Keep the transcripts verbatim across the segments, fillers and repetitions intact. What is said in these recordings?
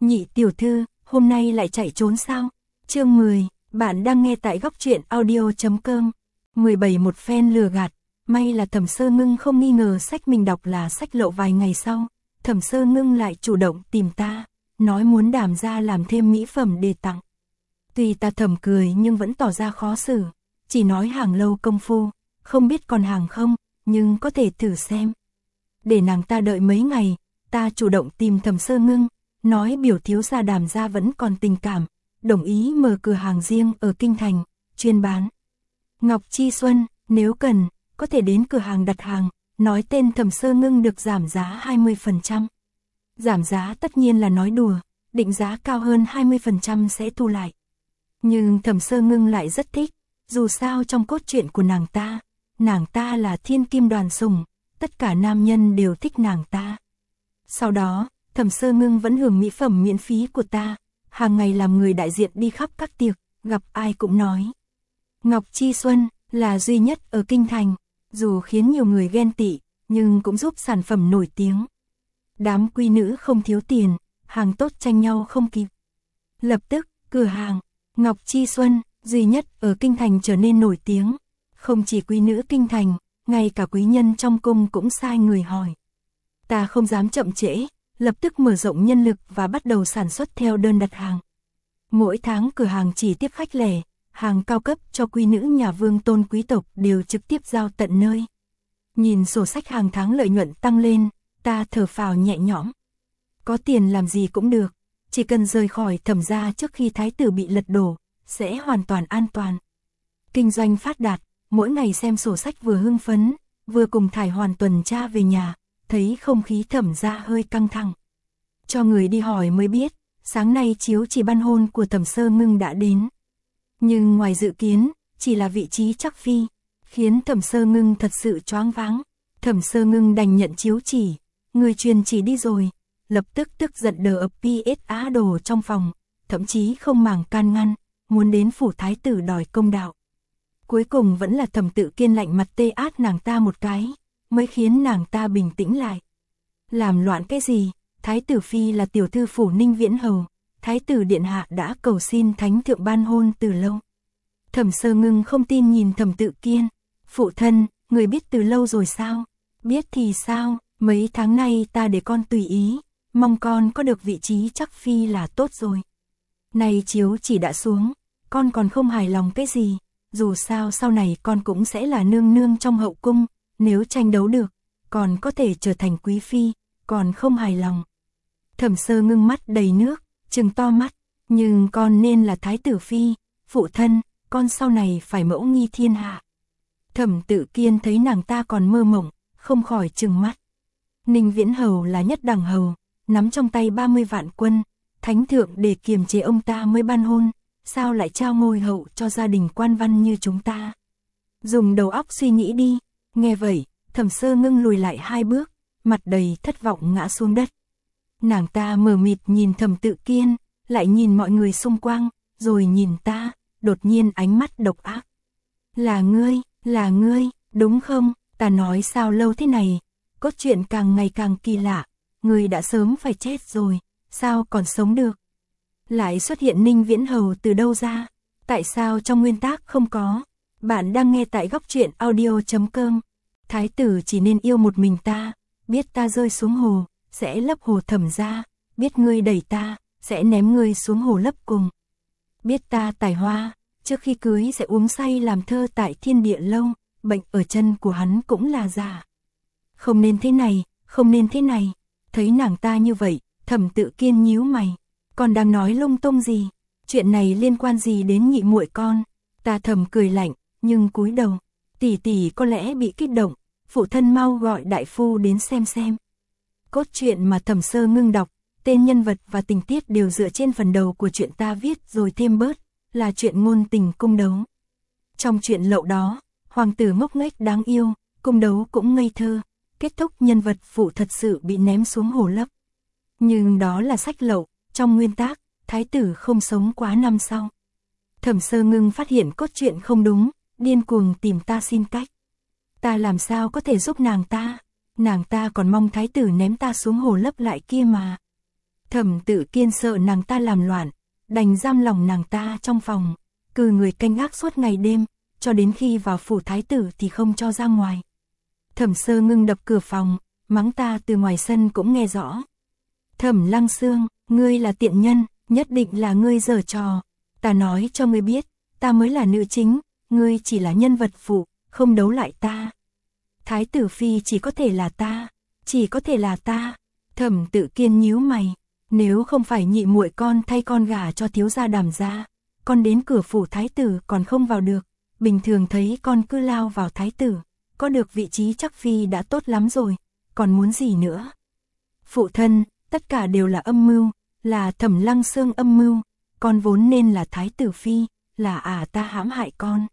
Nhị tiểu thư, hôm nay lại chạy trốn sao? Chương mười, bạn đang nghe tại góc truyện audio chấm com. mười bảy Một phen lừa gạt, may là Thẩm Sơ Ngưng không nghi ngờ sách mình đọc là sách lậu. Vài ngày sau, Thẩm Sơ Ngưng lại chủ động tìm ta, nói muốn Đàm gia làm thêm mỹ phẩm để tặng. Tuy ta thầm cười nhưng vẫn tỏ ra khó xử, chỉ nói hàng lâu công phu, không biết còn hàng không, nhưng có thể thử xem. Để nàng ta đợi mấy ngày, ta chủ động tìm Thẩm Sơ Ngưng, nói biểu thiếu gia Đàm gia vẫn còn tình cảm, đồng ý mở cửa hàng riêng ở Kinh Thành, chuyên bán Ngọc Chi Xuân, nếu cần, có thể đến cửa hàng đặt hàng, nói tên Thẩm Sơ Ngưng được giảm giá hai mươi phần trăm. Giảm giá tất nhiên là nói đùa, định giá cao hơn hai mươi phần trăm sẽ thu lại. Nhưng Thẩm Sơ Ngưng lại rất thích, dù sao trong cốt truyện của nàng ta, nàng ta là thiên kim đoàn sủng, tất cả nam nhân đều thích nàng ta. Sau đó, Thẩm Sơ Ngưng vẫn hưởng mỹ phẩm miễn phí của ta, hàng ngày làm người đại diện đi khắp các tiệc, gặp ai cũng nói. Ngọc Chi Xuân là duy nhất ở Kinh Thành, dù khiến nhiều người ghen tị, nhưng cũng giúp sản phẩm nổi tiếng. Đám quý nữ không thiếu tiền, hàng tốt tranh nhau không kịp. Lập tức, cửa hàng Ngọc Chi Xuân, duy nhất ở Kinh Thành trở nên nổi tiếng. Không chỉ quý nữ Kinh Thành, ngay cả quý nhân trong cung cũng sai người hỏi. Ta không dám chậm trễ, lập tức mở rộng nhân lực và bắt đầu sản xuất theo đơn đặt hàng. Mỗi tháng cửa hàng chỉ tiếp khách lẻ, hàng cao cấp cho quý nữ nhà vương tôn quý tộc đều trực tiếp giao tận nơi. Nhìn sổ sách hàng tháng lợi nhuận tăng lên, ta thở phào nhẹ nhõm. Có tiền làm gì cũng được, chỉ cần rời khỏi Thẩm gia trước khi thái tử bị lật đổ, sẽ hoàn toàn an toàn. Kinh doanh phát đạt, mỗi ngày xem sổ sách vừa hưng phấn, vừa cùng Thải Hoàn tuần tra về nhà, thấy không khí Thẩm gia hơi căng thẳng. Cho người đi hỏi mới biết, sáng nay chiếu chỉ ban hôn của Thẩm Sơ Ngưng đã đến. Nhưng ngoài dự kiến, chỉ là vị trí chắc phi, khiến Thẩm Sơ Ngưng thật sự choáng váng. Thẩm Sơ Ngưng đành nhận chiếu chỉ, người truyền chỉ đi rồi, lập tức tức giận đờ ập pê ét á đồ trong phòng, thậm chí không màng can ngăn, muốn đến phủ thái tử đòi công đạo. Cuối cùng vẫn là Thẩm Tự Kiên lạnh mặt tê át nàng ta một cái, mới khiến nàng ta bình tĩnh lại. Làm loạn cái gì, thái tử phi là tiểu thư phủ Ninh Viễn Hầu, thái tử điện hạ đã cầu xin thánh thượng ban hôn từ lâu. Thẩm Sơ Ngưng không tin nhìn Thẩm Tự Kiên, phụ thân, người biết từ lâu rồi sao? Biết thì sao, mấy tháng nay ta để con tùy ý, mong con có được vị trí chắc phi là tốt rồi. Này chiếu chỉ đã xuống, con còn không hài lòng cái gì, dù sao sau này con cũng sẽ là nương nương trong hậu cung, nếu tranh đấu được, còn có thể trở thành quý phi, còn không hài lòng. Thẩm Sơ Ngưng mắt đầy nước, trừng to mắt, nhưng con nên là thái tử phi, phụ thân, con sau này phải mẫu nghi thiên hạ. Thẩm Tự Kiên thấy nàng ta còn mơ mộng, không khỏi trừng mắt. Ninh Viễn Hầu là nhất đẳng hầu, nắm trong tay ba mươi vạn quân, thánh thượng để kiềm chế ông ta mới ban hôn, sao lại trao ngôi hậu cho gia đình quan văn như chúng ta? Dùng đầu óc suy nghĩ đi. Nghe vậy, Thẩm Sơ Ngưng lùi lại hai bước, mặt đầy thất vọng ngã xuống đất. Nàng ta mờ mịt nhìn Thẩm Tự Kiên, lại nhìn mọi người xung quanh, rồi nhìn ta, đột nhiên ánh mắt độc ác. Là ngươi, là ngươi, đúng không? Ta nói sao lâu thế này, cốt truyện càng ngày càng kỳ lạ, ngươi đã sớm phải chết rồi, sao còn sống được? Lại xuất hiện Ninh Viễn Hầu từ đâu ra? Tại sao trong nguyên tác không có? Bạn đang nghe tại góc truyện audio chấm com. Thái tử chỉ nên yêu một mình ta, biết ta rơi xuống hồ, sẽ lấp hồ Thẩm gia, biết ngươi đẩy ta, sẽ ném ngươi xuống hồ lấp cùng. Biết ta tài hoa, trước khi cưới sẽ uống say làm thơ tại Thiên Địa Lâu, bệnh ở chân của hắn cũng là giả. Không nên thế này, không nên thế này. Thấy nàng ta như vậy, Thẩm Tự Kiên nhíu mày, còn đang nói lung tung gì? Chuyện này liên quan gì đến nhị muội con? Ta thầm cười lạnh, nhưng cúi đầu, tỷ tỷ có lẽ bị kích động, phụ thân mau gọi đại phu đến xem xem. Cốt truyện mà Thẩm Sơ Ngưng đọc, tên nhân vật và tình tiết đều dựa trên phần đầu của chuyện ta viết rồi thêm bớt, là chuyện ngôn tình cung đấu. Trong chuyện lậu đó, hoàng tử ngốc nghếch đáng yêu, cung đấu cũng ngây thơ, kết thúc nhân vật phụ thật sự bị ném xuống hồ lấp. Nhưng đó là sách lậu, trong nguyên tác, thái tử không sống quá năm sau. Thẩm Sơ Ngưng phát hiện cốt truyện không đúng, điên cuồng tìm ta xin cách. Ta làm sao có thể giúp nàng ta? Nàng ta còn mong thái tử ném ta xuống hồ lấp lại kia mà. Thẩm Tự Kiên sợ nàng ta làm loạn, đành giam lòng nàng ta trong phòng, cử người canh gác suốt ngày đêm, cho đến khi vào phủ thái tử thì không cho ra ngoài. Thẩm Sơ Ngưng đập cửa phòng, mắng ta từ ngoài sân cũng nghe rõ. Thẩm Lăng Xương, ngươi là tiện nhân, nhất định là ngươi giở trò. Ta nói cho ngươi biết, ta mới là nữ chính, ngươi chỉ là nhân vật phụ, không đấu lại ta. Thái tử phi chỉ có thể là ta, chỉ có thể là ta. Thẩm Tự Kiên nhíu mày, nếu không phải nhị muội con thay con gả cho thiếu gia Đàm gia, con đến cửa phủ thái tử còn không vào được, bình thường thấy con cứ lao vào thái tử, có được vị trí chắc phi đã tốt lắm rồi, còn muốn gì nữa? Phụ thân, tất cả đều là âm mưu, là Thẩm Lăng Xương âm mưu, con vốn nên là thái tử phi, là ả à ta hãm hại con.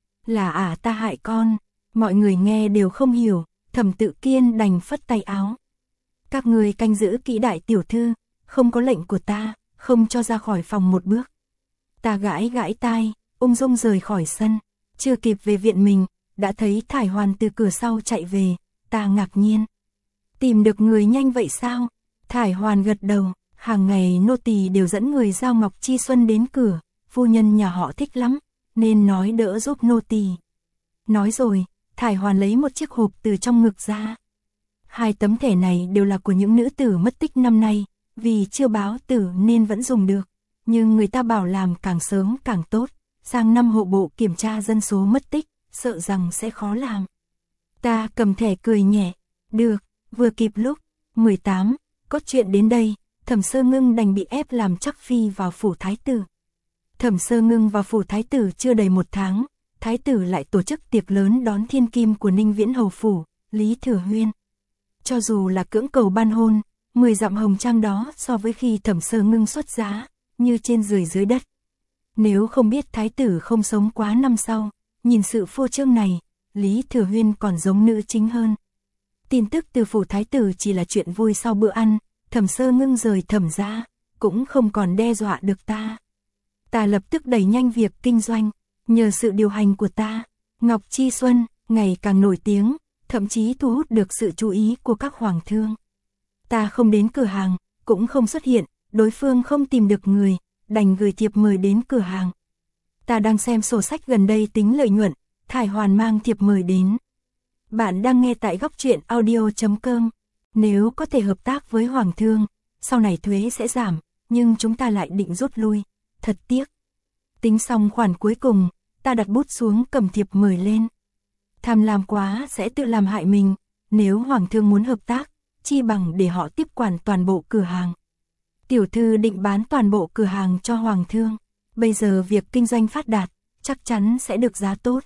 Là ả à ta hại con, mọi người nghe đều không hiểu, Thẩm Tự Kiên đành phất tay áo. Các người canh giữ kỹ đại tiểu thư, không có lệnh của ta, không cho ra khỏi phòng một bước. Ta gãi gãi tai, ung dung rời khỏi sân, chưa kịp về viện mình, đã thấy Thải Hoàn từ cửa sau chạy về, ta ngạc nhiên. Tìm được người nhanh vậy sao? Thải Hoàn gật đầu, hàng ngày nô tỳ đều dẫn người giao Ngọc Chi Xuân đến cửa, phu nhân nhà họ thích lắm, nên nói đỡ giúp nô tỳ. Nói rồi, Thải Hoàn lấy một chiếc hộp từ trong ngực ra. Hai tấm thẻ này đều là của những nữ tử mất tích năm nay, vì chưa báo tử nên vẫn dùng được, nhưng người ta bảo làm càng sớm càng tốt, sang năm hộ bộ kiểm tra dân số mất tích, sợ rằng sẽ khó làm. Ta cầm thẻ cười nhẹ, được, vừa kịp lúc, mười tám, có chuyện đến đây, Thẩm Sơ Ngưng đành bị ép làm chắc phi vào phủ thái tử. Thẩm Sơ Ngưng vào phủ thái tử chưa đầy một tháng, thái tử lại tổ chức tiệc lớn đón thiên kim của Ninh Viễn hầu phủ, Lý Thừa Huyên. Cho dù là cưỡng cầu ban hôn, mười dặm hồng trang đó so với khi Thẩm Sơ Ngưng xuất giá, như trên dưới dưới đất. Nếu không biết thái tử không sống quá năm sau, nhìn sự phô trương này, Lý Thừa Huyên còn giống nữ chính hơn. Tin tức từ phủ thái tử chỉ là chuyện vui sau bữa ăn, Thẩm Sơ Ngưng rời Thẩm gia, cũng không còn đe dọa được ta. Ta lập tức đẩy nhanh việc kinh doanh, nhờ sự điều hành của ta, Ngọc Chi Xuân ngày càng nổi tiếng, thậm chí thu hút được sự chú ý của các hoàng thương. Ta không đến cửa hàng, cũng không xuất hiện, đối phương không tìm được người, đành gửi thiệp mời đến cửa hàng. Ta đang xem sổ sách gần đây tính lợi nhuận, Thải Hoàn mang thiệp mời đến. Bạn đang nghe tại góc truyện audio chấm com. Nếu có thể hợp tác với hoàng thương, sau này thuế sẽ giảm, nhưng chúng ta lại định rút lui, thật tiếc. Tính xong khoản cuối cùng, ta đặt bút xuống cầm thiệp mời lên. Tham lam quá sẽ tự làm hại mình, nếu hoàng thương muốn hợp tác, chi bằng để họ tiếp quản toàn bộ cửa hàng. Tiểu thư định bán toàn bộ cửa hàng cho hoàng thương, bây giờ việc kinh doanh phát đạt, chắc chắn sẽ được giá tốt.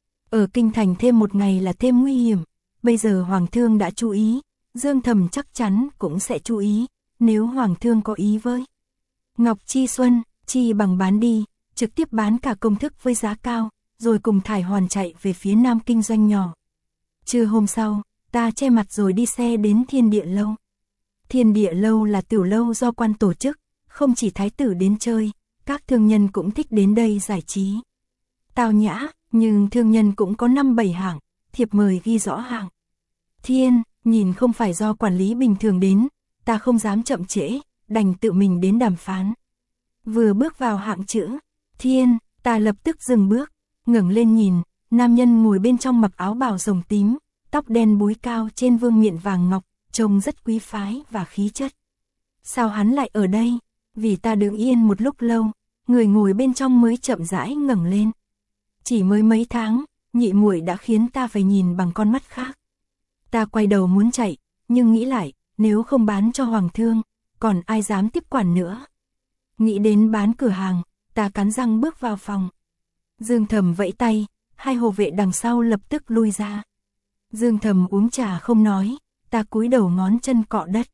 Ở kinh thành thêm một ngày là thêm nguy hiểm, bây giờ hoàng thương đã chú ý, Dương Thầm chắc chắn cũng sẽ chú ý, nếu hoàng thương có ý với. Ngọc Chi Xuân, chi bằng bán đi, trực tiếp bán cả công thức với giá cao, rồi cùng Thải Hoàn chạy về phía Nam kinh doanh nhỏ. Trưa hôm sau, ta che mặt rồi đi xe đến Thiên Địa Lâu. Thiên Địa Lâu là tiểu lâu do quan tổ chức, không chỉ thái tử đến chơi, các thương nhân cũng thích đến đây giải trí. Tao nhã, nhưng thương nhân cũng có năm bảy hạng, thiệp mời ghi rõ hạng. Thiên, nhìn không phải do quản lý bình thường đến, ta không dám chậm trễ, đành tự mình đến đàm phán. Vừa bước vào hạng chữ Thiên, ta lập tức dừng bước, ngẩng lên nhìn, nam nhân ngồi bên trong mặc áo bào rồng tím, tóc đen búi cao trên vương miện vàng ngọc, trông rất quý phái và khí chất. Sao hắn lại ở đây? Vì ta đứng yên một lúc lâu, người ngồi bên trong mới chậm rãi ngẩng lên. Chỉ mới mấy tháng, nhị muội đã khiến ta phải nhìn bằng con mắt khác. Ta quay đầu muốn chạy, nhưng nghĩ lại, nếu không bán cho hoàng thương, còn ai dám tiếp quản nữa. Nghĩ đến bán cửa hàng, ta cắn răng bước vào phòng. Dương Thầm vẫy tay, hai hộ vệ đằng sau lập tức lui ra. Dương Thầm uống trà không nói, ta cúi đầu ngón chân cọ đất.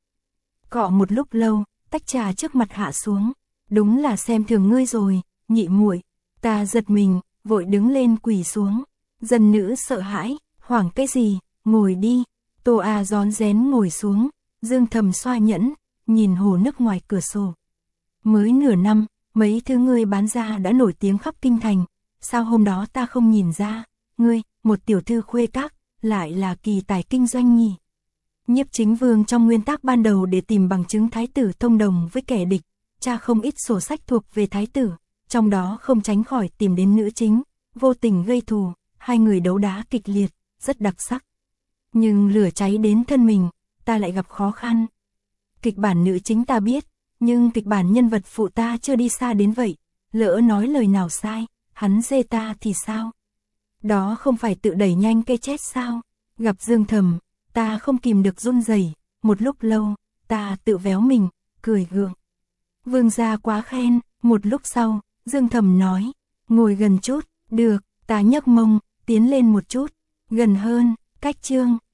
Cọ một lúc lâu, tách trà trước mặt hạ xuống. Đúng là xem thường ngươi rồi, nhị muội. Ta giật mình, vội đứng lên quỳ xuống. Dân nữ sợ hãi, hoảng cái gì, ngồi đi. Tô A rón rén ngồi xuống, Dương Thầm xoa nhẫn, nhìn hồ nước ngoài cửa sổ. Mới nửa năm, mấy thứ ngươi bán ra đã nổi tiếng khắp kinh thành. Sao hôm đó ta không nhìn ra, ngươi, một tiểu thư khuê các, lại là kỳ tài kinh doanh nhỉ? Nhiếp Chính Vương trong nguyên tắc ban đầu để tìm bằng chứng thái tử thông đồng với kẻ địch, tra không ít sổ sách thuộc về thái tử, trong đó không tránh khỏi tìm đến nữ chính, vô tình gây thù, hai người đấu đá kịch liệt, rất đặc sắc. Nhưng lửa cháy đến thân mình, ta lại gặp khó khăn. Kịch bản nữ chính ta biết, nhưng kịch bản nhân vật phụ ta chưa đi xa đến vậy, lỡ nói lời nào sai, hắn dê ta thì sao? Đó không phải tự đẩy nhanh cây chết sao? Gặp Dương Thầm, ta không kìm được run rẩy, một lúc lâu, ta tự véo mình, cười gượng. Vương gia quá khen, một lúc sau, Dương Thầm nói, ngồi gần chút, được, ta nhấc mông, tiến lên một chút, gần hơn, cách Trương